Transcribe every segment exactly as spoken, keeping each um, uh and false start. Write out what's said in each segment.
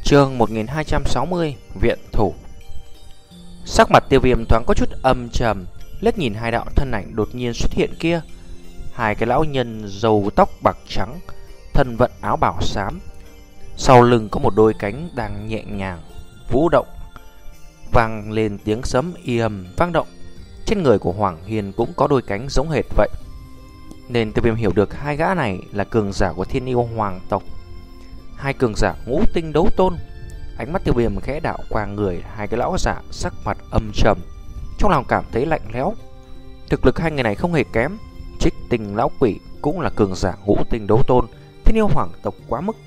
Chương một nghìn hai trăm sáu mươi Viện thủ. Sắc mặt Tiêu Viêm thoáng có chút âm trầm, liếc nhìn hai đạo thân ảnh đột nhiên xuất hiện kia. Hai cái lão nhân râu tóc bạc trắng, thân vận áo bảo xám, sau lưng có một đôi cánh đang nhẹ nhàng vũ động, vang lên tiếng sấm y ầm vang động. Trên người của Hoàng Hiên cũng có đôi cánh giống hệt vậy, nên Tiêu Viêm hiểu được hai gã này là cường giả của Thiên Yêu Hoàng tộc, hai cường giả ngũ tinh đấu tôn. Ánh mắt Tiêu Viêm khẽ đạo qua người hai cái lão giả, sắc mặt âm trầm, trong lòng cảm thấy lạnh lẽo. Thực lực hai người này không hề kém. Trích Tinh lão quỷ cũng là cường giả ngũ tinh đấu tôn, Thiên Yêu Hoàng tộc quá mức.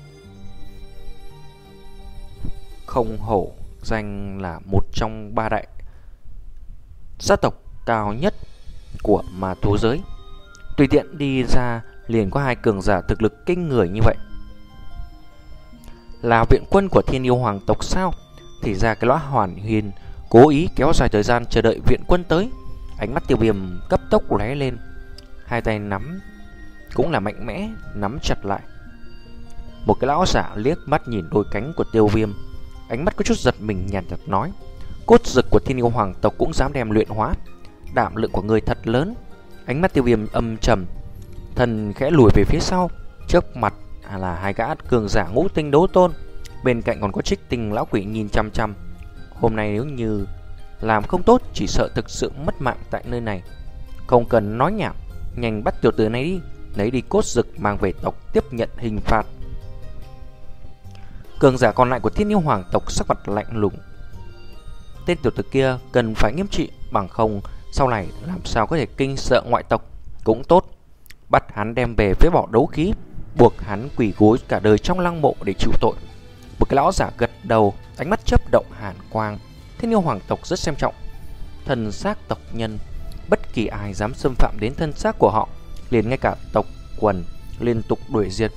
Không hổ danh là một trong ba đại gia tộc cao nhất của ma thú giới, tùy tiện đi ra liền có hai cường giả thực lực kinh người như vậy. Là viện quân của Thiên Yêu Hoàng tộc sao? Thì ra cái lão Hoàn Hiên cố ý kéo dài thời gian chờ đợi viện quân tới. Ánh mắt Tiêu Viêm cấp tốc lóe lên, hai tay nắm cũng là mạnh mẽ nắm chặt lại. Một cái lão giả liếc mắt nhìn đôi cánh của Tiêu Viêm, ánh mắt có chút giật mình, nhàn nhạt nói: cốt dực của Thiên Yêu Hoàng tộc cũng dám đem luyện hóa, đảm lượng của người thật lớn. Ánh mắt Tiêu Viêm âm trầm, thần khẽ lùi về phía sau. Trước mặt là hai gã cường giả ngũ tinh đấu tôn, bên cạnh còn có Trích Tinh lão quỷ nhìn chăm chăm. Hôm nay nếu như làm không tốt, chỉ sợ thực sự mất mạng tại nơi này. Không cần nói nhảm, nhanh bắt tiểu tử này đi, lấy đi cốt dực mang về tộc tiếp nhận hình phạt. Cường giả còn lại của Thiên Yêu Hoàng tộc sắc mặt lạnh lùng. Tên tiểu tử kia cần phải nghiêm trị, bằng không sau này làm sao có thể kinh sợ ngoại tộc. Cũng tốt, bắt hắn đem về phế bỏ đấu khí, buộc hắn quỳ gối cả đời trong lăng mộ để chịu tội. Một cái lão giả gật đầu, ánh mắt chớp động hàn quang. Thiên Yêu Hoàng tộc rất xem trọng thân xác tộc nhân, bất kỳ ai dám xâm phạm đến thân xác của họ, liền ngay cả tộc quần liên tục đuổi diệt.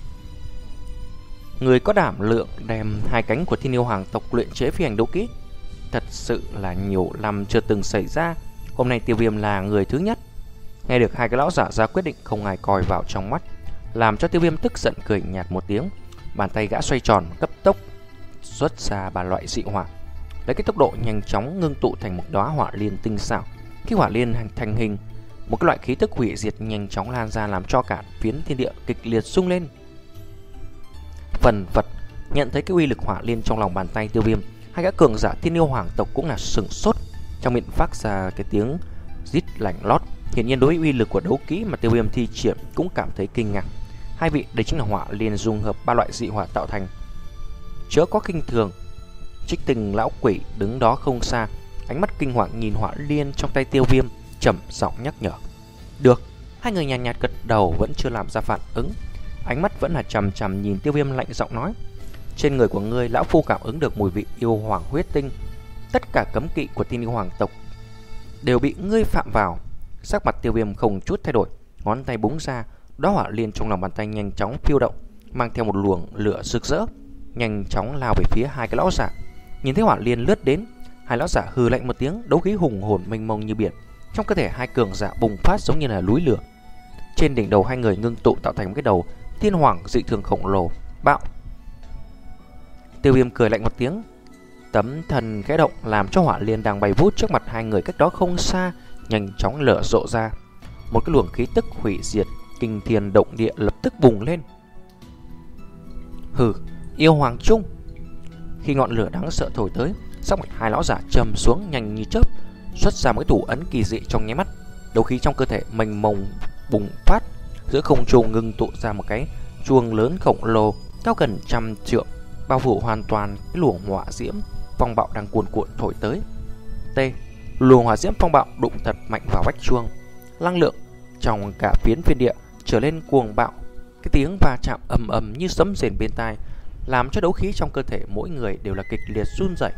Người có đảm lượng đem hai cánh của Thiên Yêu Hoàng tộc luyện chế phi hành đấu kỹ, thật sự là nhiều năm chưa từng xảy ra. Hôm nay Tiêu Viêm là người thứ nhất. Nghe được hai cái lão giả ra quyết định, không ai coi vào trong mắt, làm cho Tiêu Viêm tức giận cười nhạt một tiếng. Bàn tay gã xoay tròn, cấp tốc xuất ra ba loại dị hỏa, lấy cái tốc độ nhanh chóng ngưng tụ thành một đóa hỏa liên tinh xảo. Khi hỏa liên thành thành hình, một cái loại khí tức hủy diệt nhanh chóng lan ra, làm cho cả phiến thiên địa kịch liệt rung lên. Phần vật nhận thấy cái uy lực hỏa liên trong lòng bàn tay Tiêu Viêm, hai gã cường giả Thiên Yêu Hoàng tộc cũng là sừng sốt, trong miệng phát ra cái tiếng rít lạnh lót. Hiển nhiên đối với uy lực của đấu kỹ mà Tiêu Viêm thi triển cũng cảm thấy kinh ngạc. Hai vị, đây chính là hỏa liên dung hợp ba loại dị hỏa tạo thành, chớ có kinh thường. Trích Tinh lão quỷ đứng đó không xa, ánh mắt kinh hoàng nhìn hỏa liên trong tay Tiêu Viêm, trầm giọng nhắc nhở. Được. Hai người nhàn nhạt, nhạt gật đầu, vẫn chưa làm ra phản ứng, ánh mắt vẫn là chằm chằm nhìn Tiêu Viêm, lạnh giọng nói: trên người của ngươi, lão phu cảm ứng được mùi vị yêu hoàng huyết tinh, tất cả cấm kỵ của Thiên Yêu Hoàng tộc đều bị ngươi phạm vào. Sắc mặt Tiêu Viêm không chút thay đổi, ngón tay búng ra, đóa hỏa liên trong lòng bàn tay nhanh chóng phiêu động, mang theo một luồng lửa rực rỡ, nhanh chóng lao về phía hai cái lão giả. Nhìn thấy hỏa liên lướt đến, hai lão giả hừ lạnh một tiếng, đấu khí hùng hồn mênh mông như biển trong cơ thể hai cường giả bùng phát giống như là núi lửa. Trên đỉnh đầu hai người ngưng tụ tạo thành một cái đầu thiên hoàng dị thường khổng lồ. Bạo. Tiêu Viêm cười lạnh một tiếng, tấm thần khẽ động, làm cho hỏa liên đang bay vút trước mặt hai người cách đó không xa nhanh chóng lửa rộ ra. Một cái luồng khí tức hủy diệt kinh thiên động địa lập tức bùng lên. Hừ, yêu hoàng trung. Khi ngọn lửa đáng sợ thổi tới, sắc mặt hai lão giả trầm xuống nhanh như chớp, xuất ra một cái thủ ấn kỳ dị. Trong nháy mắt, đấu khí trong cơ thể mênh mông bùng phát, giữa không trung ngưng tụ ra một cái chuông lớn khổng lồ cao gần trăm trượng, bao phủ hoàn toàn cái luồng hỏa diễm phong bạo đang cuồn cuộn thổi tới. T. Luồng hỏa diễm phong bạo đụng thật mạnh vào vách chuông, năng lượng trong cả phiến phiên địa trở lên cuồng bạo. Cái tiếng va chạm ầm ầm như sấm rền bên tai, làm cho đấu khí trong cơ thể mỗi người đều là kịch liệt run rẩy.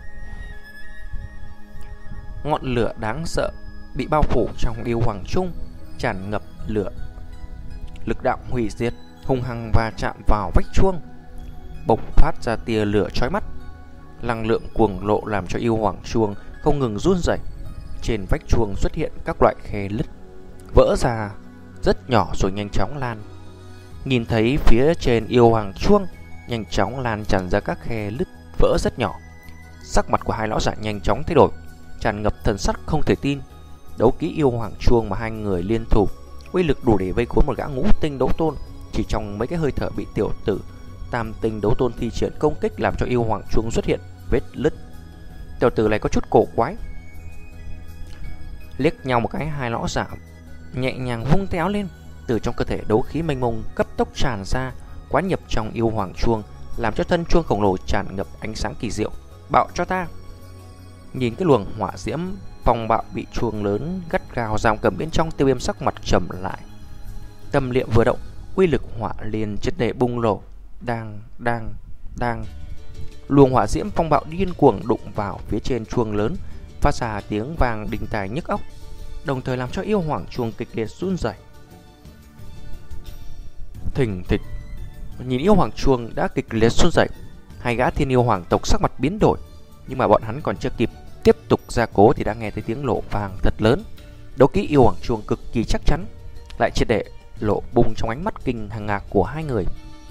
Ngọn lửa đáng sợ bị bao phủ trong yêu hoàng trung, tràn ngập lửa lực đạo hủy diệt, hung hăng va chạm vào vách chuông, bộc phát ra tia lửa chói mắt. Năng lượng cuồng lộ làm cho yêu hoàng chuông không ngừng run rẩy. Trên vách chuông xuất hiện các loại khe lứt, vỡ ra rất nhỏ rồi nhanh chóng lan. Nhìn thấy phía trên yêu hoàng chuông, nhanh chóng lan tràn ra các khe lứt vỡ rất nhỏ. Sắc mặt của hai lão giả nhanh chóng thay đổi, tràn ngập thần sắc không thể tin. Đấu kỹ yêu hoàng chuông mà hai người liên thủ, uy lực đủ để vây khốn một gã ngũ tinh đấu tôn. Chỉ trong mấy cái hơi thở bị tiểu tử tam tinh đấu tôn thi triển công kích làm cho yêu hoàng chuông xuất hiện vết lứt. Tiểu tử này có chút cổ quái. Liếc nhau một cái, hai lão giả nhẹ nhàng vung tay áo lên, từ trong cơ thể đấu khí mênh mông cấp tốc tràn ra, quán nhập trong yêu hoàng chuông, làm cho thân chuông khổng lồ tràn ngập ánh sáng kỳ diệu. Bạo cho ta! Nhìn cái luồng hỏa diễm phong bạo bị chuông lớn gắt gao giam cầm bên trong, Tiêu Viêm sắc mặt trầm lại. Tâm niệm vừa động, uy lực hỏa liền triệt để bùng nổ. Đang, đang, đang. Luồng hỏa diễm phong bạo điên cuồng đụng vào phía trên chuông lớn, phát ra tiếng vang đinh tai nhức óc, đồng thời làm cho yêu hoàng chuông kịch liệt run rẩy. Thình thịch. Nhìn yêu hoàng chuông đã kịch liệt run rẩy, hai gã thiên yêu hoàng tộc sắc mặt biến đổi, nhưng mà bọn hắn còn chưa kịp tiếp tục gia cố thì đã nghe thấy tiếng lộ vang thật lớn. Đấu kỹ yêu hoàng chuông cực kỳ chắc chắn lại triệt để lộ bung trong ánh mắt kinh hàng ngạc của hai người.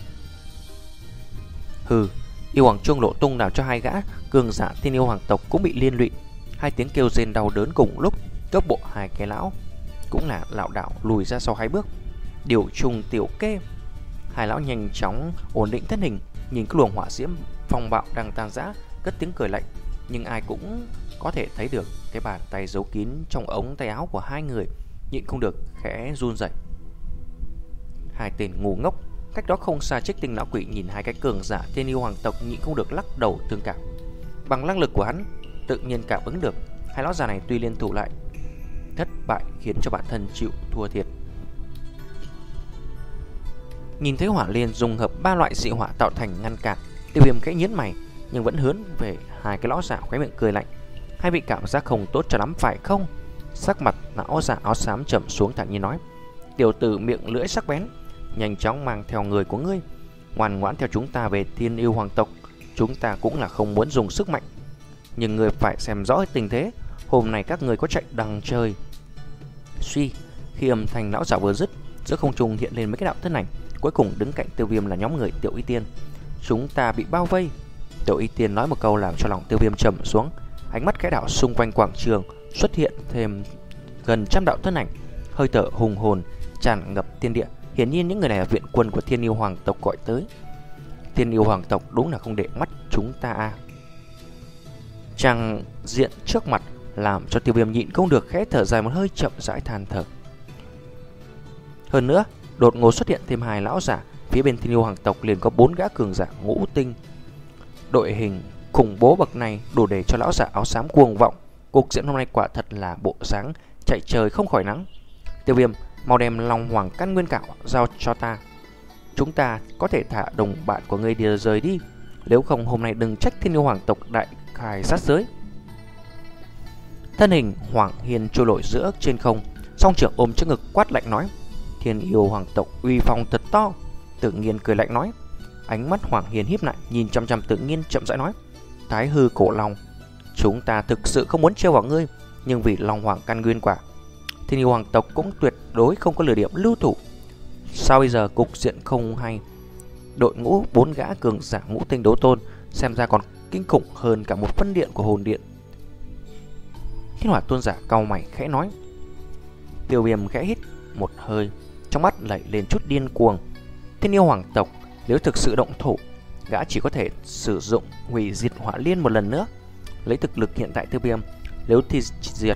Hừ, yêu hoàng chuông lộ tung làm cho hai gã cường giả thiên yêu hoàng tộc cũng bị liên lụy. Hai tiếng kêu rên đau đớn cùng lúc, cước bộ hai cái lão cũng là lảo đảo lùi ra sau hai bước. Điều trùng tiểu kê. Hai lão nhanh chóng ổn định thân hình, nhìn cái luồng hỏa diễm phong bạo đang tan rã, cất tiếng cười lạnh. Nhưng ai cũng có thể thấy được cái bàn tay giấu kín trong ống tay áo của hai người nhịn không được khẽ run rẩy. Hai tên ngu ngốc cách đó không xa Trích Tinh lão quỷ nhìn hai cái cường giả thiên yêu hoàng tộc nhịn không được lắc đầu thương cảm. Bằng năng lực của hắn tự nhiên cảm ứng được hai lão già này tuy liên thủ lại thất bại, khiến cho bản thân chịu thua thiệt. Nhìn thấy hỏa liên dùng hợp ba loại dị hỏa tạo thành ngăn cản, Tiêu Viêm khẽ nhướng mày nhưng vẫn hướng về hai cái lão giả khóe miệng cười lạnh. Hai vị cảm giác không tốt cho lắm phải không? Sắc mặt lão giả áo xám trầm xuống thản nhiên nói: Tiểu tử miệng lưỡi sắc bén, nhanh chóng mang theo người của ngươi, ngoan ngoãn theo chúng ta về thiên yêu hoàng tộc. Chúng ta cũng là không muốn dùng sức mạnh, nhưng ngươi phải xem rõ tình thế. Hôm nay các người có chạy đằng trời. Suy, khi âm thanh lão giả vừa dứt, giữa không trung hiện lên mấy cái đạo thân ảnh. Cuối cùng đứng cạnh Tiêu Viêm là nhóm người Tiểu Y Tiên. Chúng ta bị bao vây. Tiểu Y Tiên nói một câu làm cho lòng Tiêu Viêm trầm xuống. Ánh mắt khẽ đảo xung quanh quảng trường, xuất hiện thêm gần trăm đạo thân ảnh, hơi thở hùng hồn tràn ngập thiên địa. Hiển nhiên những người này là viện quân của thiên yêu hoàng tộc gọi tới. Thiên yêu hoàng tộc đúng là không để mắt chúng ta à. Trang diện trước mặt làm cho Tiêu Viêm nhịn không được khẽ thở dài một hơi, chậm rãi than thở. Hơn nữa, đột ngột xuất hiện thêm hai lão giả, phía bên thiên yêu hoàng tộc liền có bốn gã cường giả ngũ tinh. Đội hình khủng bố bậc này đủ để cho lão giả áo xám cuồng vọng. Cục diện hôm nay quả thật là bộ dáng chạy trời không khỏi nắng. Tiêu Viêm, mau đem Long Hoàng căn nguyên cảo giao cho ta. Chúng ta có thể thả đồng bạn của ngươi đi rời đi, nếu không hôm nay đừng trách thiên yêu hoàng tộc đại khai sát giới. Thân hình Hoàng Hiên trôi nổi giữa trên không, song trưởng ôm trước ngực quát lạnh nói: Thiên yêu hoàng tộc uy phong thật to. Tự Nhiên cười lạnh nói. Ánh mắt Hoàng Hiên híp lại nhìn chăm chăm Tự Nhiên, chậm rãi nói: Thái hư cổ long, chúng ta thực sự không muốn trêu vào ngươi, nhưng vì Long Hoàng căn nguyên quả, thiên yêu hoàng tộc cũng tuyệt đối không có lừa điểm lưu thủ. Sao bây giờ cục diện không hay? Đội ngũ bốn gã cường giả ngũ tinh đấu tôn xem ra còn kinh khủng hơn cả một phân điện của hồn điện. Thiên Hỏa tôn giả cau mày khẽ nói. Tiêu Viêm khẽ hít một hơi, trong mắt lẩy lên chút điên cuồng. Thiên yêu hoàng tộc nếu thực sự động thủ, gã chỉ có thể sử dụng hủy diệt hỏa liên một lần nữa. Lấy thực lực hiện tại Tiêu Viêm, nếu thì diệt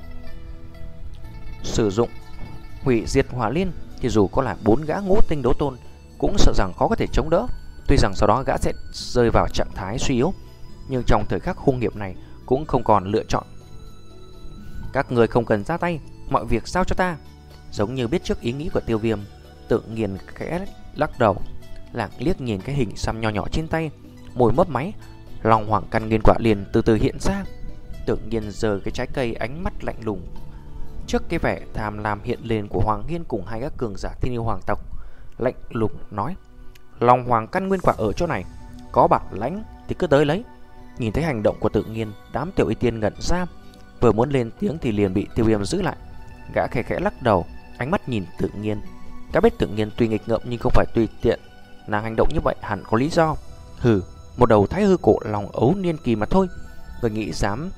sử dụng hủy diệt hỏa liên thì dù có là bốn gã ngũ tinh đấu tôn cũng sợ rằng khó có thể chống đỡ. Tuy rằng sau đó gã sẽ rơi vào trạng thái suy yếu, nhưng trong thời khắc hung hiểm này cũng không còn lựa chọn. Các người không cần ra tay, mọi việc giao cho ta. Giống như biết trước ý nghĩ của Tiêu Viêm, Tự Nhiên khẽ lắc đầu, lặng liếc nhìn cái hình xăm nho nhỏ trên tay, môi mấp máy. Long Hoàng căn nguyên quả liền từ từ hiện ra. Tự Nhiên giơ cái trái cây, ánh mắt lạnh lùng. Trước cái vẻ tham lam hiện lên của Hoàng Hiên cùng hai các cường giả thiên yêu hoàng tộc, lạnh lùng nói: Long Hoàng căn nguyên quả ở chỗ này, có bản lãnh thì cứ tới lấy. Nhìn thấy hành động của Tự Nhiên, đám Tiểu Y Tiên ngẩn ra, vừa muốn lên tiếng thì liền bị Tiêu Viêm giữ lại. Gã khẽ khẽ lắc đầu, ánh mắt nhìn Tự Nhiên. Các biết Tự Nhiên tuy nghịch ngợm nhưng không phải tùy tiện Nàng hành động như vậy hẳn có lý do. Hừ, một đầu thái hư cổ long ấu niên kỳ mà thôi. Người nghĩ dám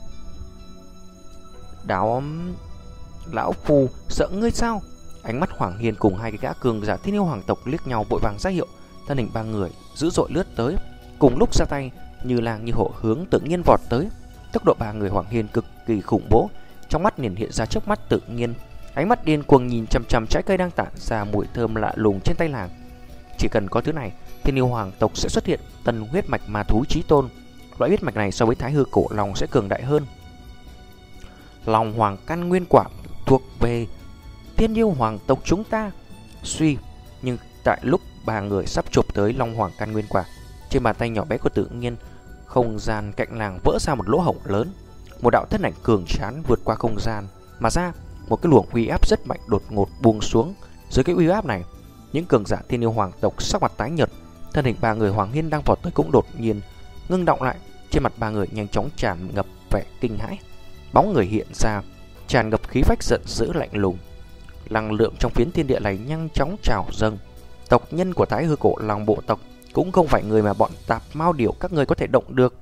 đáo lão phu sợ ngươi sao? Ánh mắt Hoàng Hiên cùng hai cái gã cường giả thiên yêu hoàng tộc liếc nhau vội vàng ra hiệu. Thân hình ba người dữ dội lướt tới, cùng lúc ra tay như lang như hổ hướng Tự Nhiên vọt tới. Tốc độ ba người Hoàng Hiên cực kỳ khủng bố, trong mắt liền hiện ra trước mắt Tự Nhiên. Ánh mắt điên cuồng nhìn chằm chằm trái cây đang tản ra mùi thơm lạ lùng trên tay nàng. Chỉ cần có thứ này, thiên yêu hoàng tộc sẽ xuất hiện tân huyết mạch ma thú chí tôn. Loại huyết mạch này so với thái hư cổ long sẽ cường đại hơn. Long hoàng căn nguyên quả thuộc về thiên yêu hoàng tộc chúng ta. Suy, nhưng tại lúc ba người sắp chụp tới long hoàng căn nguyên quả, trên bàn tay nhỏ bé của Tự Nhiên, không gian cạnh nàng vỡ ra một lỗ hổng lớn. Một đạo thân ảnh cường tráng vượt qua không gian mà ra. Một cái luồng uy áp rất mạnh đột ngột buông xuống. Dưới cái uy áp này, những cường giả thiên yêu hoàng tộc sắc mặt tái nhợt. Thân hình ba người Hoàng Hiên đang vọt tới cũng đột nhiên ngưng động lại. Trên mặt ba người nhanh chóng tràn ngập vẻ kinh hãi. Bóng người hiện ra, tràn ngập khí phách giận dữ lạnh lùng. Năng lượng trong phiến thiên địa này nhanh chóng trào dâng. Tộc nhân của thái hư cổ long bộ tộc cũng không phải người mà bọn tạp mao điểu các ngươi có thể động được.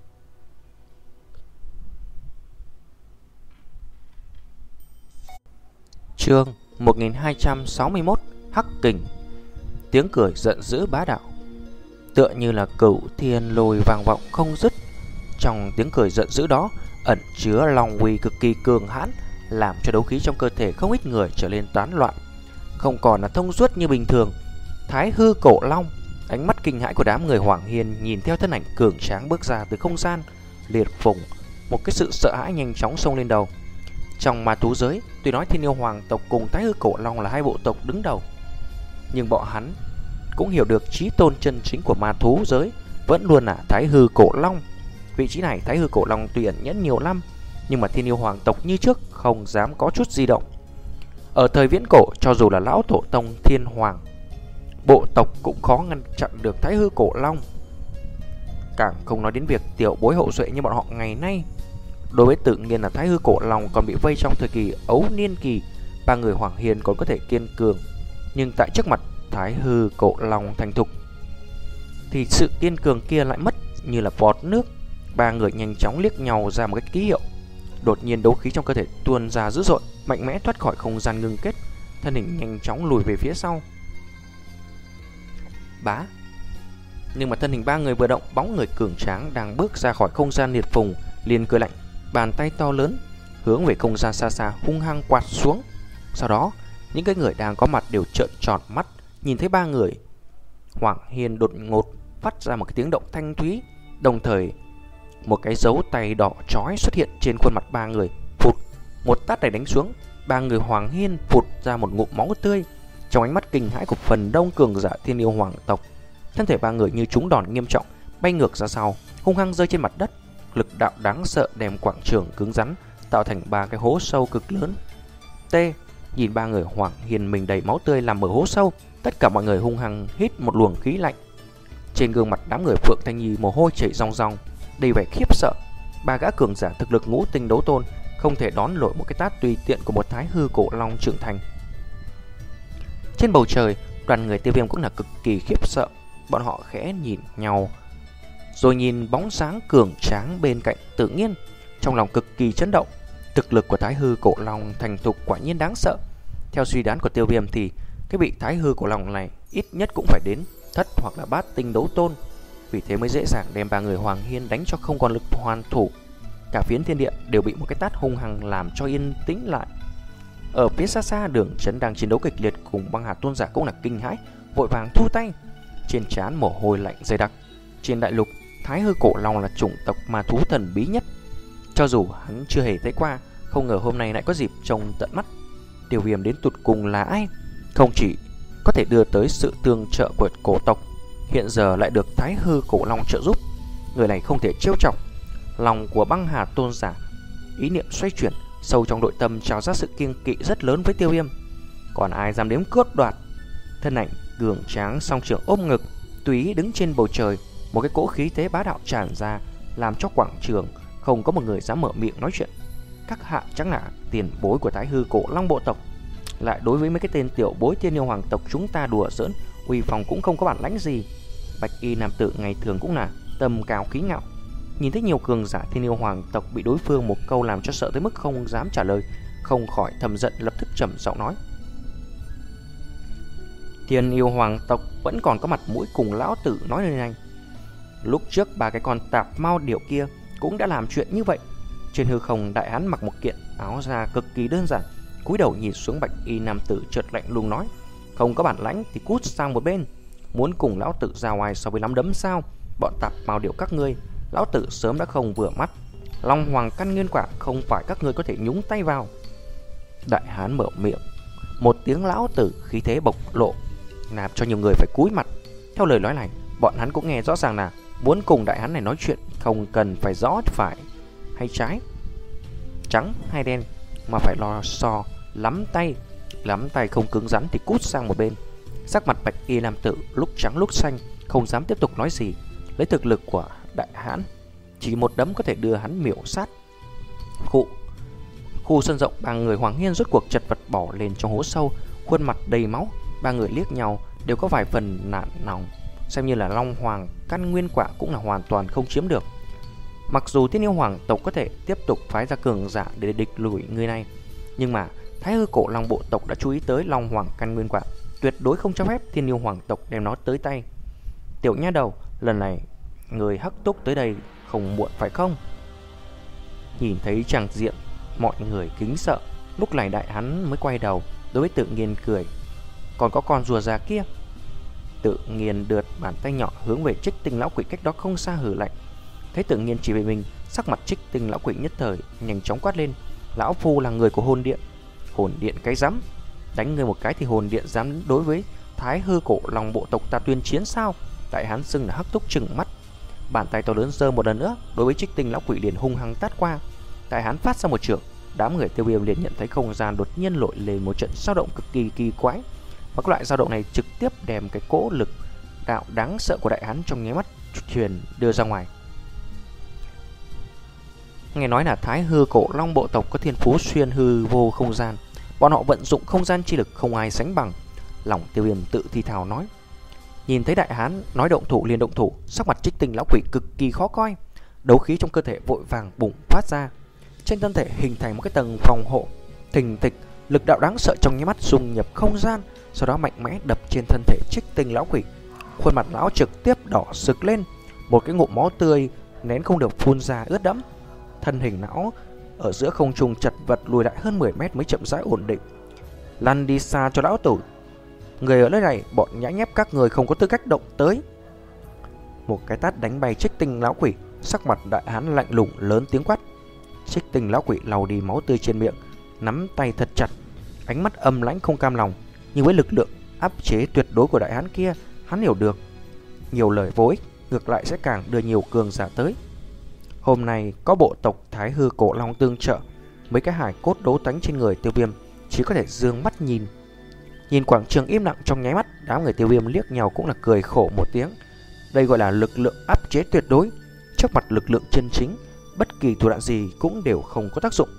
Chương một nghìn hai trăm sáu mươi mốt. Hắc Kình. Tiếng cười giận dữ bá đạo, tựa như là cửu thiên lôi vang vọng không dứt. Trong tiếng cười giận dữ đó ẩn chứa long uy cực kỳ cường hãn, làm cho đấu khí trong cơ thể không ít người trở nên tán loạn, không còn là thông suốt như bình thường. Thái hư cổ long. Ánh mắt kinh hãi của đám người Hoàng Hiên nhìn theo thân ảnh cường tráng bước ra từ không gian liệt phùng, một cái sự sợ hãi nhanh chóng xông lên đầu. Trong ma thú giới, tuy nói thiên yêu hoàng tộc cùng thái hư cổ long là hai bộ tộc đứng đầu, nhưng bọn hắn cũng hiểu được chí tôn chân chính của ma thú giới vẫn luôn là thái hư cổ long. Vị trí này thái hư cổ long tuy ẩn nhẫn nhiều năm, nhưng mà thiên yêu hoàng tộc như trước không dám có chút di động. Ở thời viễn cổ, cho dù là lão tổ tông thiên hoàng bộ tộc cũng khó ngăn chặn được thái hư cổ long, càng không nói đến việc tiểu bối hậu duệ như bọn họ ngày nay. Đối với Tự Nhiên là thái hư cổ long còn bị vây trong thời kỳ ấu niên kỳ, ba người Hoàng Hiên còn có thể kiên cường, nhưng tại trước mặt thái hư cổ long thành thục thì sự kiên cường kia lại mất như là vọt nước. Ba người nhanh chóng liếc nhau ra một cái ký hiệu. Đột nhiên đấu khí trong cơ thể tuôn ra dữ dội, mạnh mẽ thoát khỏi không gian ngưng kết, thân hình nhanh chóng lùi về phía sau. Bá. Nhưng mà thân hình ba người vừa động, bóng người cường tráng đang bước ra khỏi không gian liệt phùng liền cười lạnh, bàn tay to lớn hướng về không gian xa xa hung hăng quạt xuống. Sau đó, những cái người đang có mặt đều trợn tròn mắt, nhìn thấy ba người Hoàng Hiên đột ngột phát ra một cái tiếng động thanh thúy, đồng thời một cái dấu tay đỏ chói xuất hiện trên khuôn mặt ba người. Phụt, một tát này đánh xuống, ba người Hoàng Hiên phụt ra một ngụm máu tươi. Trong ánh mắt kinh hãi của phần đông cường giả thiên yêu hoàng tộc, thân thể ba người như trúng đòn nghiêm trọng, bay ngược ra sau, hung hăng rơi trên mặt đất. Lực đạo đáng sợ đem quảng trường cứng rắn tạo thành ba cái hố sâu cực lớn. T. Nhìn ba người Hoàng Hiên mình đầy máu tươi làm mở hố sâu, tất cả mọi người hung hăng hít một luồng khí lạnh. Trên gương mặt đám người Phượng Thanh Nhi mồ hôi chảy ròng ròng, đầy vẻ khiếp sợ. Ba gã cường giả thực lực ngũ tinh đấu tôn không thể đón nổi một cái tát tùy tiện của một thái hư cổ long trưởng thành. Trên bầu trời, đoàn người Tiêu Viêm cũng là cực kỳ khiếp sợ. Bọn họ khẽ nhìn nhau, rồi nhìn bóng sáng cường tráng bên cạnh Tự Nhiên, trong lòng cực kỳ chấn động. Thực lực của thái hư cổ long thành thục quả nhiên đáng sợ. Theo suy đoán của Tiêu Viêm thì cái vị thái hư cổ long này ít nhất cũng phải đến thất hoặc là bát tinh đấu tôn, vì thế mới dễ dàng đem ba người Hoàng Hiên đánh cho không còn lực hoàn thủ. Cả phiến thiên địa đều bị một cái tát hung hăng làm cho yên tĩnh lại. Ở phía xa xa, Đường Chấn đang chiến đấu kịch liệt cùng Băng Hà Tôn giả cũng là kinh hãi, vội vàng thu tay, trên trán mồ hôi lạnh dày đặc. Trên đại lục, thái hư cổ long là chủng tộc ma thú thần bí nhất. Cho dù hắn chưa hề thấy qua, không ngờ hôm nay lại có dịp trông tận mắt. Tiêu Viêm đến tụt cùng là ai? Không chỉ có thể đưa tới sự tương trợ của cổ tộc, hiện giờ lại được thái hư cổ long trợ giúp. Người này không thể trêu chọc. Lòng của Băng Hà Tôn giả ý niệm xoay chuyển, sâu trong nội tâm trào ra sự kiêng kỵ rất lớn với Tiêu Viêm. Còn ai dám đếm cướp đoạt? Thân ảnh cường tráng song trường ôm ngực, tùy ý đứng trên bầu trời. Một cái cỗ khí thế bá đạo tràn ra, làm cho quảng trường không có một người dám mở miệng nói chuyện. Các hạ chẳng là tiền bối của thái hư cổ long bộ tộc, lại đối với mấy cái tên tiểu bối thiên yêu hoàng tộc chúng ta đùa giỡn, uy phong cũng không có bản lãnh gì. Bạch y nam tử ngày thường cũng là tầm cao khí ngạo, nhìn thấy nhiều cường giả Thiên Yêu hoàng tộc bị đối phương một câu làm cho sợ tới mức không dám trả lời, không khỏi thầm giận, lập tức trầm giọng nói: Thiên Yêu hoàng tộc vẫn còn có mặt mũi cùng lão tử nói lời này. Lúc trước ba cái con tạp mao điểu kia cũng đã làm chuyện như vậy. Trên hư không, đại hán mặc một kiện áo da cực kỳ đơn giản, cúi đầu nhìn xuống bạch y nam tử, chợt lạnh lùng nói: Không có bản lãnh thì cút sang một bên. Muốn cùng lão tử ra ngoài so với nắm đấm sao? Bọn tạp mao điểu các ngươi, lão tử sớm đã không vừa mắt. Long hoàng căn nguyên quả không phải các ngươi có thể nhúng tay vào. Đại hán mở miệng, một tiếng lão tử khí thế bộc lộ, làm cho nhiều người phải cúi mặt. Theo lời nói này, bọn hắn cũng nghe rõ ràng là muốn cùng đại hán này nói chuyện không cần phải rõ phải hay trái, trắng hay đen, mà phải lo so lắm tay. Lắm tay không cứng rắn thì cút sang một bên. Sắc mặt bạch y nam tử lúc trắng lúc xanh, không dám tiếp tục nói gì. Lấy thực lực của đại hán, chỉ một đấm có thể đưa hắn miểu sát. Khu Khu sân rộng, ba người Hoàng Hiên rốt cuộc chật vật bỏ lên trong hố sâu, khuôn mặt đầy máu. Ba người liếc nhau đều có vài phần nản lòng, xem như là Long Hoàng căn nguyên quả cũng là hoàn toàn không chiếm được. Mặc dù Thiên Yêu hoàng tộc có thể tiếp tục phái ra cường giả để địch lùi người này, nhưng mà Thái Hư Cổ Long bộ tộc đã chú ý tới Long Hoàng căn nguyên quả, tuyệt đối không cho phép Thiên Yêu hoàng tộc đem nó tới tay. Tiểu nha đầu, lần này người hắc túc tới đây không muộn phải không? Nhìn thấy tràng diện, mọi người kính sợ. Lúc này đại hắn mới quay đầu đối với Tự Nghiên cười: Còn có con rùa già kia. Tự Nghiên đưa bàn tay nhỏ hướng về Trích Tinh lão quỷ cách đó không xa hừ lạnh. Thấy Tự Nghiên chỉ về mình, sắc mặt Trích Tinh lão quỷ nhất thời nhanh chóng quát lên: Lão phu là người của hồn điện. Hồn điện cái rắm? Đánh người một cái thì hồn điện dám đối với Thái Hư Cổ Long bộ tộc ta tuyên chiến sao? Đại hán xưng là hắc túc trừng mắt, bàn tay to lớn giơ một lần nữa đối với Trích Tinh lão quỷ liền hung hăng tát qua. Đại hán phát ra một chưởng, đám người Tiêu Viêm liền nhận thấy không gian đột nhiên nổi lên một trận dao động cực kỳ kỳ quái, và cái loại dao động này trực tiếp đem cái cỗ lực đạo đáng sợ của đại hán trong nháy mắt truyền đưa ra ngoài. Nghe nói là Thái Hư Cổ Long bộ tộc có thiên phú xuyên hư vô không gian, bọn họ vận dụng không gian chi lực không ai sánh bằng. Lòng Tiêu Viêm tự thi thào nói. Nhìn thấy đại hán nói động thủ liền động thủ, sắc mặt Trích Tinh lão quỷ cực kỳ khó coi, đấu khí trong cơ thể vội vàng bùng phát ra, trên thân thể hình thành một cái tầng phòng hộ. Thình thịch, lực đạo đáng sợ trong nháy mắt dung nhập không gian, sau đó mạnh mẽ đập trên thân thể Trích Tinh lão quỷ. Khuôn mặt lão trực tiếp đỏ sực lên, một cái ngụm máu tươi nén không được phun ra ướt đẫm. Thân hình lão ở giữa không trung chật vật lùi lại hơn mười mét mới chậm rãi ổn định. Lăn đi xa cho lão tử, người ở nơi này bọn nhãi nhép các người không có tư cách động tới. Một cái tát đánh bay Trích Tinh lão quỷ, sắc mặt đại hán lạnh lùng lớn tiếng quát. Trích Tinh lão quỷ lau đi máu tươi trên miệng, nắm tay thật chặt, ánh mắt âm lãnh không cam lòng. Nhưng với lực lượng áp chế tuyệt đối của đại hán kia, hắn hiểu được nhiều lời vô ích ngược lại sẽ càng đưa nhiều cường giả tới. Hôm nay có bộ tộc Thái Hư Cổ Long tương trợ, mấy cái hải cốt đấu tánh trên người Tiêu Viêm chỉ có thể dương mắt nhìn. Nhìn quảng trường im lặng trong nháy mắt, đám người Tiêu Viêm liếc nhau cũng là cười khổ một tiếng. Đây gọi là lực lượng áp chế tuyệt đối. Trước mặt lực lượng chân chính, bất kỳ thủ đoạn gì cũng đều không có tác dụng.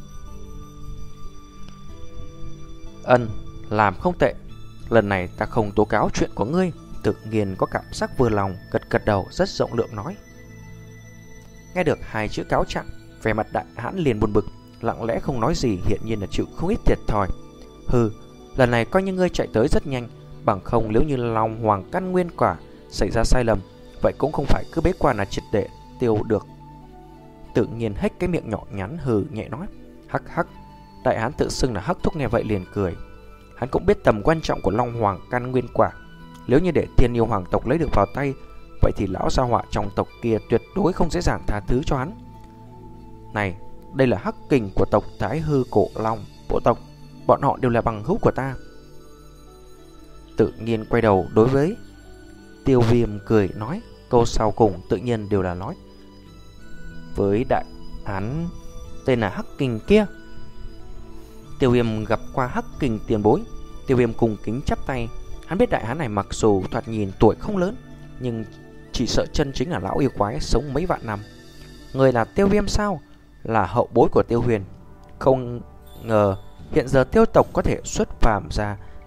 Ân, làm không tệ. Lần này ta không tố cáo chuyện của ngươi. Tự nhiên có cảm giác vừa lòng, gật gật đầu rất rộng lượng nói. Nghe được hai chữ cáo trạng, vẻ mặt đại hãn liền buồn bực, lặng lẽ không nói gì, hiện nhiên là chịu không ít thiệt thòi. Hừ, lần này coi như ngươi chạy tới rất nhanh, bằng không nếu như Long Hoàng căn nguyên quả xảy ra sai lầm, vậy cũng không phải cứ bế quan là triệt để tiêu được. Tự nhiên hết cái miệng nhỏ nhắn hừ nhẹ nói. Hắc hắc. Đại hán tự xưng là Hắc Thúc nghe vậy liền cười. Hắn cũng biết tầm quan trọng của Long Hoàng căn nguyên quả. Nếu như để Thiên Yêu hoàng tộc lấy được vào tay, vậy thì lão gia họa trong tộc kia tuyệt đối không dễ dàng tha thứ cho hắn. Này, đây là hắc kình của tộc Thái Hư Cổ Long bộ tộc, bọn họ đều là bằng hữu của ta. Tự nhiên quay đầu đối với Tiêu Viêm cười nói. Câu sau cùng tự nhiên đều là nói với đại hán tên là Hắc Kình kia. Tiêu Viêm gặp qua Hắc Kình tiền bối. Tiêu Viêm cùng kính chắp tay. Hắn biết đại hán này mặc dù thoạt nhìn tuổi không lớn, nhưng chỉ sợ chân chính là lão yêu quái sống mấy vạn năm. Người là Tiêu Viêm sao? Là hậu bối của Tiêu Huyền. Không ngờ hiện giờ Tiêu tộc có thể xuất phàm ra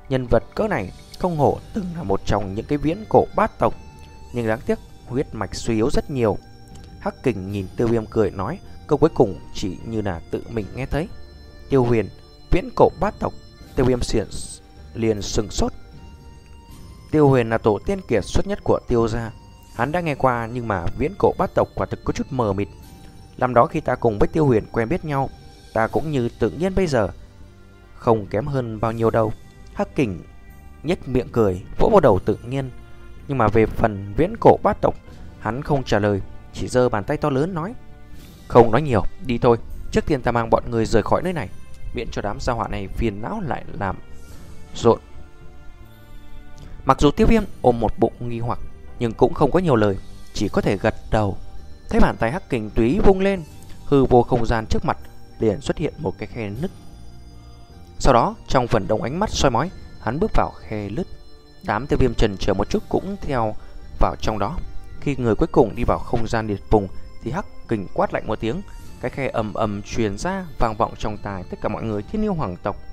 Nhân vật cỡ này không hổ từng là một trong những cái viễn cổ bát tộc, nhưng đáng tiếc huyết mạch suy yếu rất nhiều. Hắc Kình nhìn Tiêu Viêm cười nói, câu cuối cùng chỉ như là tự mình nghe thấy. Tiêu Huyền, viễn cổ bát tộc. Tiêu Viêm xiển liền sừng sốt. Tiêu Huyền là tổ tiên kiệt xuất nhất của Tiêu gia. Hắn đã nghe qua, nhưng mà viễn cổ bát tộc quả thực có chút mờ mịt. Năm đó khi ta cùng với Tiêu Huyền quen biết nhau, ta cũng như tự nhiên bây giờ, không kém hơn bao nhiêu đâu. Hắc Kình nhếch miệng cười, vỗ vào đầu tự nhiên. Nhưng mà về phần viễn cổ bát tộc, hắn không trả lời, chỉ giơ bàn tay to lớn nói, không nói nhiều, đi thôi. Trước tiên ta mang bọn người rời khỏi nơi này, miễn cho đám gia hỏa này phiền não lại làm rộn. Mặc dù Tiêu Viêm ôm một bụng nghi hoặc, nhưng cũng không có nhiều lời, chỉ có thể gật đầu. Thấy bàn tay Hắc Kình túy vung lên, hư vô không gian trước mặt liền xuất hiện một cái khe nứt. Sau đó trong phần đông ánh mắt soi mói, hắn bước vào khe nứt. Đám Tiêu Viêm chần chờ một chút cũng theo vào trong đó. Khi người cuối cùng đi vào không gian liệt vùng thì Hắc Kình quát lạnh một tiếng, cái khe ầm ầm truyền ra vang vọng trong tai tất cả mọi người Thiên Yêu Hoàng tộc.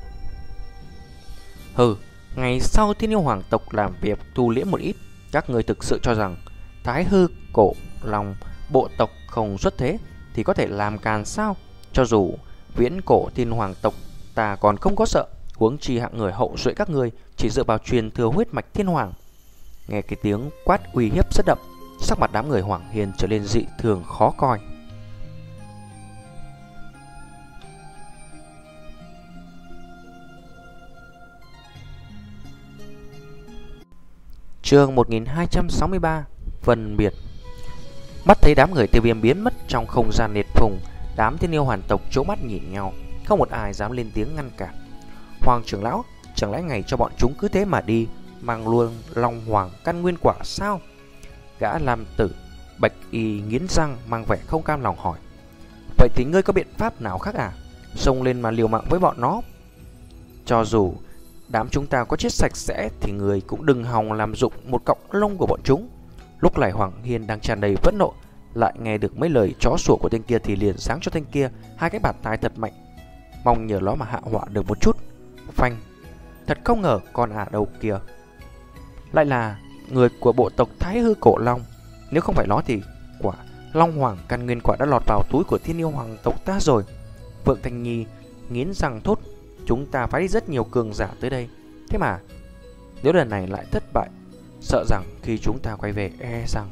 Hừ, ngày sau Thiên Yêu Hoàng tộc làm việc thu liễm một ít, các người thực sự cho rằng Thái Hư Cổ Long bộ tộc không xuất thế thì có thể làm càn sao? Cho dù viễn cổ Thiên Hoàng tộc ta còn không có sợ, huống chi hạng người hậu duệ các người chỉ dựa vào truyền thừa huyết mạch Thiên Hoàng. Nghe cái tiếng quát uy hiếp rất đậm, sắc mặt đám người Hoàng Hiên trở lên dị thường khó coi. Chương một nghìn hai trăm sáu mươi ba, phân biệt. Mắt thấy đám người Tiêu Viêm biến mất trong không gian liệt phùng, đám Thiên Yêu Hoàn tộc trố mắt nhìn nhau, không một ai dám lên tiếng ngăn cản. Hoàng trưởng lão, chẳng lẽ ngày cho bọn chúng cứ thế mà đi, mang luôn Long Hoàng căn nguyên quả sao? Gã làm tử Bạch Y nghiến răng mang vẻ không cam lòng hỏi. Vậy thì ngươi có biện pháp nào khác à? Xông lên mà liều mạng với bọn nó. Cho dù đám chúng ta có chết sạch sẽ thì người cũng đừng hòng làm dụng một cọng lông của bọn chúng. Lúc này Hoàng Hiên đang tràn đầy phẫn nộ, lại nghe được mấy lời chó sủa của tên kia thì liền sáng cho tên kia hai cái bạt tai thật mạnh, mong nhờ nó mà hạ họa được một chút. Phanh! Thật không ngờ con ả đầu kia lại là người của bộ tộc Thái Hư Cổ Long. Nếu không phải nó thì quả Long Hoàng căn nguyên quả đã lọt vào túi của Thiên Yêu Hoàng tộc ta rồi. Vượng Thanh Nhi nghiến răng thốt, chúng ta phải đi rất nhiều cường giả tới đây, thế mà nếu lần này lại thất bại, sợ rằng khi chúng ta quay về e rằng.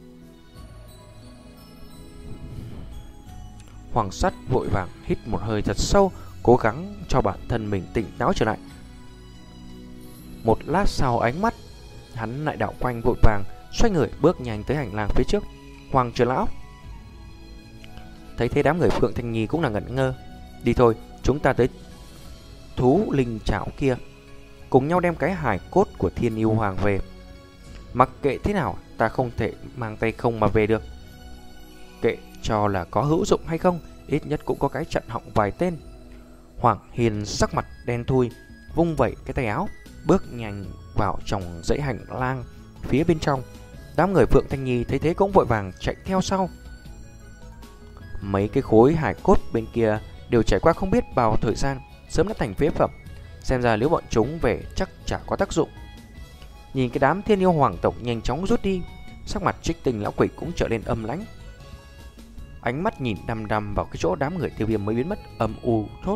Hoàng Sắt vội vàng hít một hơi thật sâu, cố gắng cho bản thân mình tỉnh táo trở lại. Một lát sau, ánh mắt hắn lại đảo quanh vội vàng, xoay người bước nhanh tới hành lang phía trước. Hoàng trưởng lão thấy thế, đám người Phượng Thanh Nhi cũng là ngẩn ngơ. Đi thôi, chúng ta tới thú linh trảo kia, cùng nhau đem cái hài cốt của Thiên Yêu Hoàng về. Mặc kệ thế nào, ta không thể mang tay không mà về được. Kệ cho là có hữu dụng hay không, ít nhất cũng có cái chặn họng vài tên. Hoàng Hiền sắc mặt đen thui, vung vẩy cái tay áo, bước nhanh vào trong dãy hành lang phía bên trong. Đám người Phượng Thanh Nhi thấy thế cũng vội vàng chạy theo sau. Mấy cái khối hài cốt bên kia đều trải qua không biết bao thời gian, sớm đã thành phế phẩm. Xem ra nếu bọn chúng về chắc chả có tác dụng. Nhìn cái đám Thiên Yêu Hoàng tộc nhanh chóng rút đi, sắc mặt Trích Tinh lão quỷ cũng trở lên âm lãnh. Ánh mắt nhìn đăm đăm vào cái chỗ đám người Tiêu Viêm mới biến mất, âm u thốt.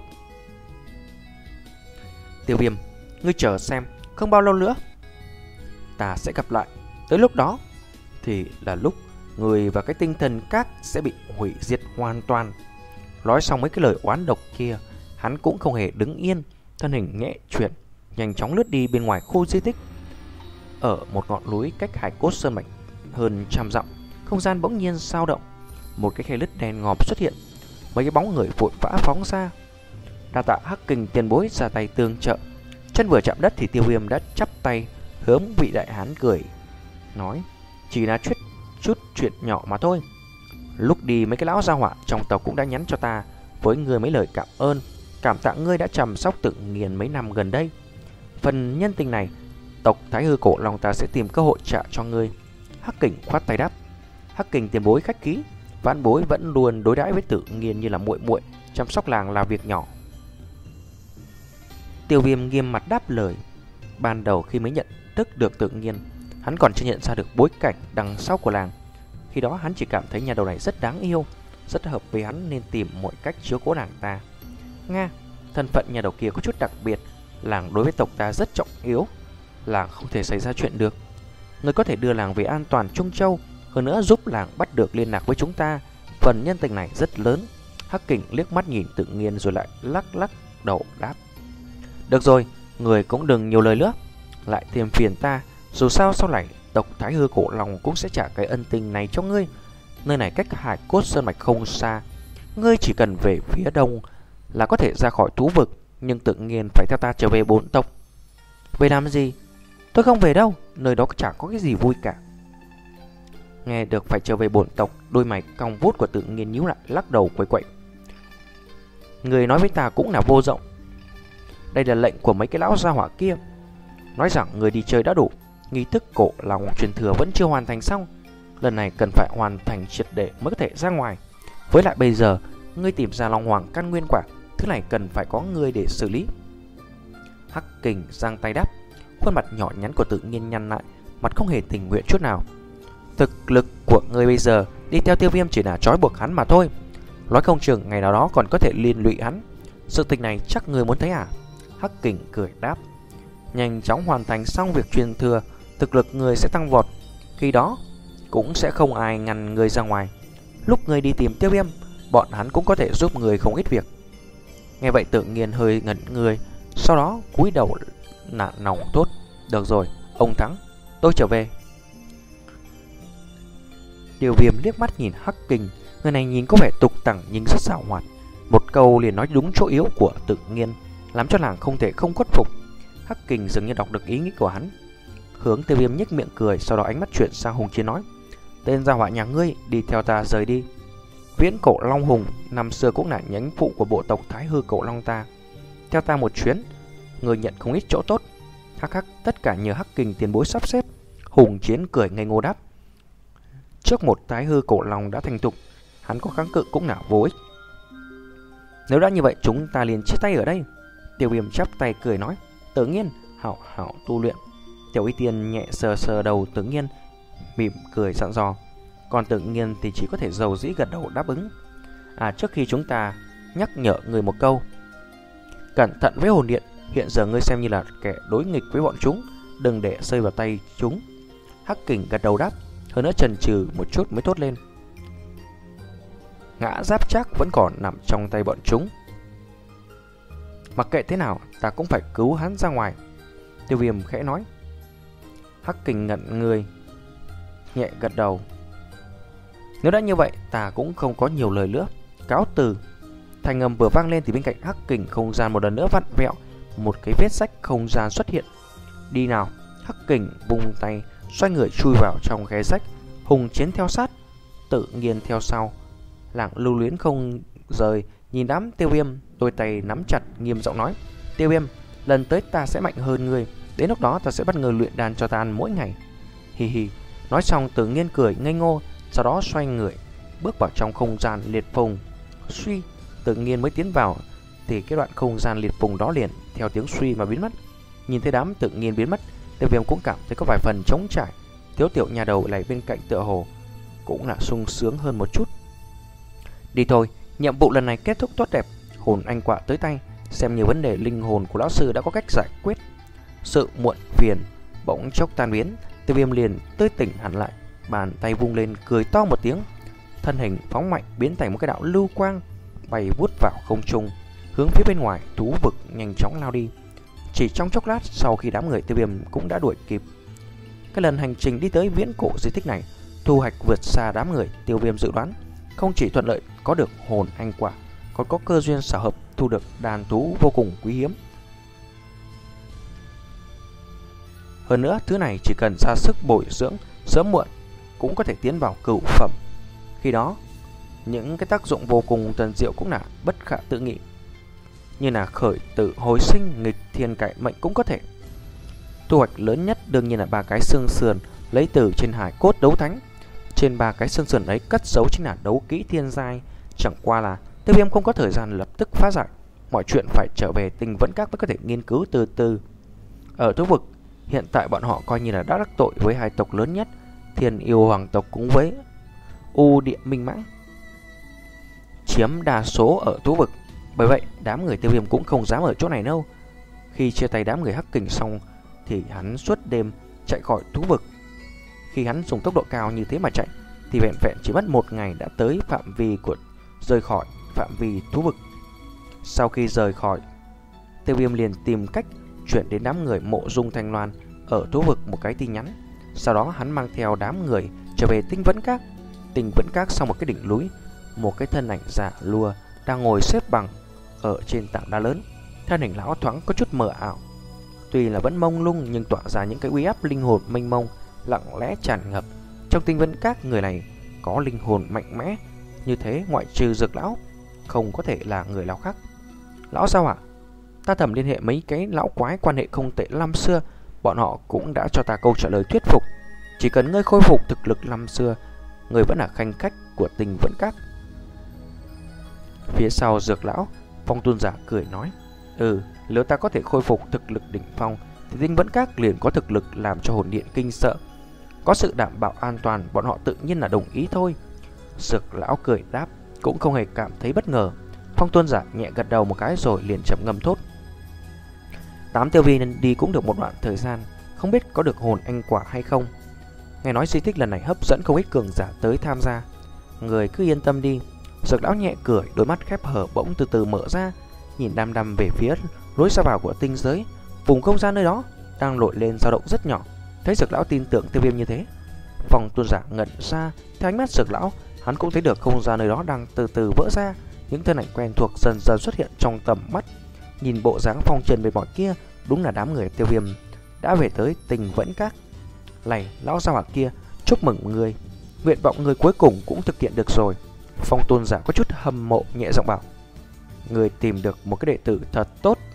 Tiêu Viêm, ngươi chờ xem, không bao lâu nữa ta sẽ gặp lại. Tới lúc đó thì là lúc người và cái tinh thần các sẽ bị hủy diệt hoàn toàn. Nói xong mấy cái lời oán độc kia, hắn cũng không hề đứng yên, thân hình nhẹ chuyển, nhanh chóng lướt đi bên ngoài khu di tích. Ở một ngọn núi cách hải cốt sơn mạch hơn trăm dặm, không gian bỗng nhiên dao động, một cái khe lứt đen ngòm xuất hiện, mấy cái bóng người vội vã phóng ra. Đa tạ Hắc Kình tiền bối ra tay tương trợ. Chân vừa chạm đất thì Tiêu Viêm đã chắp tay hướng vị đại hán cười nói, chỉ là chút chút chuyện nhỏ mà thôi. Lúc đi mấy cái lão gia hỏa trong tộc cũng đã nhắn cho ta với ngươi mấy lời cảm ơn, cảm tạ ngươi đã chăm sóc tự nghiền mấy năm gần đây. Phần nhân tình này, tộc Thái Hư Cổ Long ta sẽ tìm cơ hội trả cho ngươi. Hắc Kình khoát tay đáp. Hắc Kình tiền bối khách khí, vãn bối vẫn luôn đối đãi với tự nghiền như là muội muội, chăm sóc làng là việc nhỏ. Tiêu Viêm nghiêm mặt đáp lời. Ban đầu khi mới nhận thức được Tự Nhiên, hắn còn chưa nhận ra được bối cảnh đằng sau của làng. Khi đó hắn chỉ cảm thấy nhà đầu này rất đáng yêu, rất hợp với hắn nên tìm mọi cách chiếu cố nàng ta. Nga, thân phận nhà đầu kia có chút đặc biệt, làng đối với tộc ta rất trọng yếu, làng không thể xảy ra chuyện được. Người có thể đưa làng về an toàn Trung Châu, hơn nữa giúp làng bắt được liên lạc với chúng ta, phần nhân tình này rất lớn. Hắc Kình liếc mắt nhìn Tự Nhiên rồi lại lắc lắc đầu đáp. Được rồi, người cũng đừng nhiều lời nữa, lại thêm phiền ta. Dù sao sau này tộc Thái Hư Cổ Long cũng sẽ trả cái ân tình này cho ngươi. Nơi này cách Hải Cốt Sơn Mạch không xa, ngươi chỉ cần về phía đông là có thể ra khỏi thú vực. Nhưng Tự Nhiên phải theo ta trở về bốn tộc. Về làm gì? Tôi không về đâu, nơi đó chẳng có cái gì vui cả. Nghe được phải trở về bổn tộc, đôi mày cong vút của Tự Nhiên nhíu lại, lắc đầu quậy quậy. Người nói với ta cũng là vô dụng. Đây là lệnh của mấy cái lão gia hỏa kia, nói rằng người đi chơi đã đủ, nghi thức cổ lòng truyền thừa vẫn chưa hoàn thành xong, lần này cần phải hoàn thành triệt để mới có thể ra ngoài. Với lại bây giờ ngươi tìm ra Long Hoàng căn nguyên quả, thứ này cần phải có người để xử lý. Hắc Kình giang tay đáp. Khuôn mặt nhỏ nhắn của Tự Nhiên nhăn lại, mặt không hề tình nguyện chút nào. Thực lực của ngươi bây giờ đi theo Tiêu Viêm chỉ là trói buộc hắn mà thôi, nói không chừng ngày nào đó còn có thể liên lụy hắn. Sự tình này chắc ngươi muốn thấy à? Hắc Kình cười đáp. Nhanh chóng hoàn thành xong việc truyền thừa, thực lực ngươi sẽ tăng vọt, khi đó cũng sẽ không ai ngăn ngươi ra ngoài. Lúc ngươi đi tìm Tiêu Viêm, bọn hắn cũng có thể giúp ngươi không ít việc. Nghe vậy Tự Nhiên hơi ngẩn người, sau đó cúi đầu nản lòng tốt. Được rồi, ông thắng, tôi trở về. Tiêu Viêm liếc mắt nhìn Hắc Kình, người này nhìn có vẻ tục tằng nhưng rất xảo hoạt. Một câu liền nói đúng chỗ yếu của Tự Nhiên, làm cho nàng không thể không khuất phục. Hắc Kình dường như đọc được ý nghĩ của hắn, hướng Tiêu Viêm nhếch miệng cười, sau đó ánh mắt chuyển sang Hùng Chiến nói: Tên gia hỏa nhà ngươi, đi theo ta rời đi. Viễn Cổ Long Hùng năm xưa cũng là nhánh phụ của bộ tộc Thái Hư Cổ Long ta, theo ta một chuyến, ngươi nhận không ít chỗ tốt. Hắc hắc, tất cả nhờ Hắc Kình tiền bối sắp xếp. Hùng Chiến cười ngây ngô đáp. Trước một Thái Hư Cổ Long đã thành thục, hắn có kháng cự cũng là vô ích. Nếu đã như vậy chúng ta liền chia tay ở đây. Tiêu Viêm chắp tay cười nói: Tự Nhiên, hảo hảo tu luyện. Tiểu Y Tiên nhẹ sờ sờ đầu Tự Nhiên, mỉm cười dặn dò. Còn Tự Nhiên thì chỉ có thể dầu dĩ gật đầu đáp ứng. À, trước khi chúng ta nhắc nhở người một câu, cẩn thận với hồn điện. Hiện giờ ngươi xem như là kẻ đối nghịch với bọn chúng, đừng để rơi vào tay chúng. Hắc Kình gật đầu đáp, hơn nữa chần chừ một chút mới thốt lên: Ngã Giáp Trác vẫn còn nằm trong tay bọn chúng. Mặc kệ thế nào, ta cũng phải cứu hắn ra ngoài. Tiêu Viêm khẽ nói. Hắc Kình ngẩn người, nhẹ gật đầu. Nếu đã như vậy, ta cũng không có nhiều lời nữa, cáo từ. Thành âm vừa vang lên thì bên cạnh Hắc Kình không gian một lần nữa vặn vẹo, một cái vết rách không gian xuất hiện. Đi nào! Hắc Kình vung tay, xoay người chui vào trong khe rách. Hùng Chiến theo sát, Tự Nhiên theo sau. Lảng lưu luyến không rời nhìn đám Tiêu Viêm, đôi tay nắm chặt nghiêm giọng nói: Tiêu Viêm, lần tới ta sẽ mạnh hơn ngươi, đến lúc đó ta sẽ bắt ngươi luyện đan cho ta ăn mỗi ngày. Hi hi. Nói xong Tự Nhiên cười ngây ngô, sau đó xoay người bước vào trong không gian liệt phùng. Suy, Tự Nhiên mới tiến vào thì cái đoạn không gian liệt phùng đó liền theo tiếng suy mà biến mất. Nhìn thấy đám Tự Nhiên biến mất, Tiêu Viêm cũng cảm thấy có vài phần trống trải. Thiếu tiểu nhà đầu lại bên cạnh tựa hồ cũng là sung sướng hơn một chút. Đi thôi, nhiệm vụ lần này kết thúc tốt đẹp, hồn anh quả tới tay, xem như vấn đề linh hồn của lão sư đã có cách giải quyết. Sự muộn phiền bỗng chốc tan biến, Tiêu Viêm liền tươi tỉnh hẳn lại, bàn tay vung lên cười to một tiếng, thân hình phóng mạnh biến thành một cái đạo lưu quang bay vút vào không trung, hướng phía bên ngoài thú vực nhanh chóng lao đi. Chỉ trong chốc lát sau khi đám người Tiêu Viêm cũng đã đuổi kịp. Cái lần hành trình đi tới viễn cổ di tích này thu hoạch vượt xa đám người Tiêu Viêm dự đoán, không chỉ thuận lợi có được hồn anh quả, còn có cơ duyên xảo hợp thu được đàn thú vô cùng quý hiếm. Hơn nữa, thứ này chỉ cần ra sức bồi dưỡng, sớm muộn cũng có thể tiến vào cửu phẩm. Khi đó, những cái tác dụng vô cùng thần diệu cũng là bất khả tự nghị, như là khởi tử hồi sinh, nghịch thiên cải mệnh cũng có thể. Thu hoạch lớn nhất đương nhiên là ba cái xương sườn lấy từ trên hải cốt đấu thánh. Trên ba cái xương sườn ấy cất giấu chính là đấu kỹ thiên giai. Chẳng qua là Tiêu Viêm không có thời gian lập tức phá giải, mọi chuyện phải trở về Tinh Vẫn Các mới có thể nghiên cứu từ từ. Ở thú vực, hiện tại bọn họ coi như là đã đắc tội với hai tộc lớn nhất, Thiên Yêu Hoàng tộc cùng với U Địa Minh Mãng, chiếm đa số ở thú vực. Bởi vậy, đám người Tiêu Viêm cũng không dám ở chỗ này đâu. Khi chia tay đám người Hắc Kình xong thì hắn suốt đêm chạy khỏi thú vực. Khi hắn dùng tốc độ cao như thế mà chạy thì vẹn vẹn chỉ mất một ngày đã tới phạm vi của rời khỏi phạm vi thú vực. Sau khi rời khỏi, Tiêu Viêm liền tìm cách chuyển đến đám người Mộ Dung Thanh Loan ở thú vực một cái tin nhắn. Sau đó hắn mang theo đám người trở về Tinh Vẫn Các. Tinh Vẫn Các sau một cái đỉnh núi, một cái thân ảnh già lùa đang ngồi xếp bằng ở trên tảng đá lớn. Thân hình lão thoáng có chút mờ ảo, tuy là vẫn mông lung nhưng tỏa ra những cái uy áp linh hồn mênh mông, lặng lẽ tràn ngập. Trong Tinh Vẫn Các, người này có linh hồn mạnh mẽ như thế, ngoại trừ Dược lão, không có thể là người nào khác. Lão sao ạ? Ta thầm liên hệ mấy cái lão quái quan hệ không tệ năm xưa, bọn họ cũng đã cho ta câu trả lời thuyết phục. Chỉ cần ngươi khôi phục thực lực năm xưa, ngươi vẫn là khanh khách của Tinh Vẫn Các. Phía sau Dược lão, Phong Tôn giả cười nói: Ừ, nếu ta có thể khôi phục thực lực đỉnh phong thì Tinh Vẫn Các liền có thực lực làm cho hồn điện kinh sợ. Có sự đảm bảo an toàn, bọn họ tự nhiên là đồng ý thôi. Dược lão cười đáp, cũng không hề cảm thấy bất ngờ. Phong Tôn giả nhẹ gật đầu một cái rồi liền chậm ngâm thốt: Tám Tiêu Vi nên đi cũng được một đoạn thời gian, không biết có được hồn anh quả hay không. Nghe nói di tích lần này hấp dẫn không ít cường giả tới tham gia, người cứ yên tâm đi. Dược lão nhẹ cười, đôi mắt khép hở bỗng từ từ mở ra, nhìn đăm đăm về phía lối ra vào của tinh giới. Vùng không gian nơi đó đang nổi lên dao động rất nhỏ. Thấy Dược lão tin tưởng Tiêu Viêm như thế, Phong Tôn giả ngẩn ra. Theo ánh mắt Dược lão, hắn cũng thấy được không gian nơi đó đang từ từ vỡ ra. Những thân ảnh quen thuộc dần dần xuất hiện trong tầm mắt. Nhìn bộ dáng phong trần mệt mỏi kia, đúng là đám người Tiêu Viêm đã về tới Tinh Vẫn Các. Này, lão gia hỏa kia, chúc mừng người, nguyện vọng người cuối cùng cũng thực hiện được rồi. Phong Tôn giả có chút hâm mộ nhẹ giọng bảo: Người tìm được một cái đệ tử thật tốt.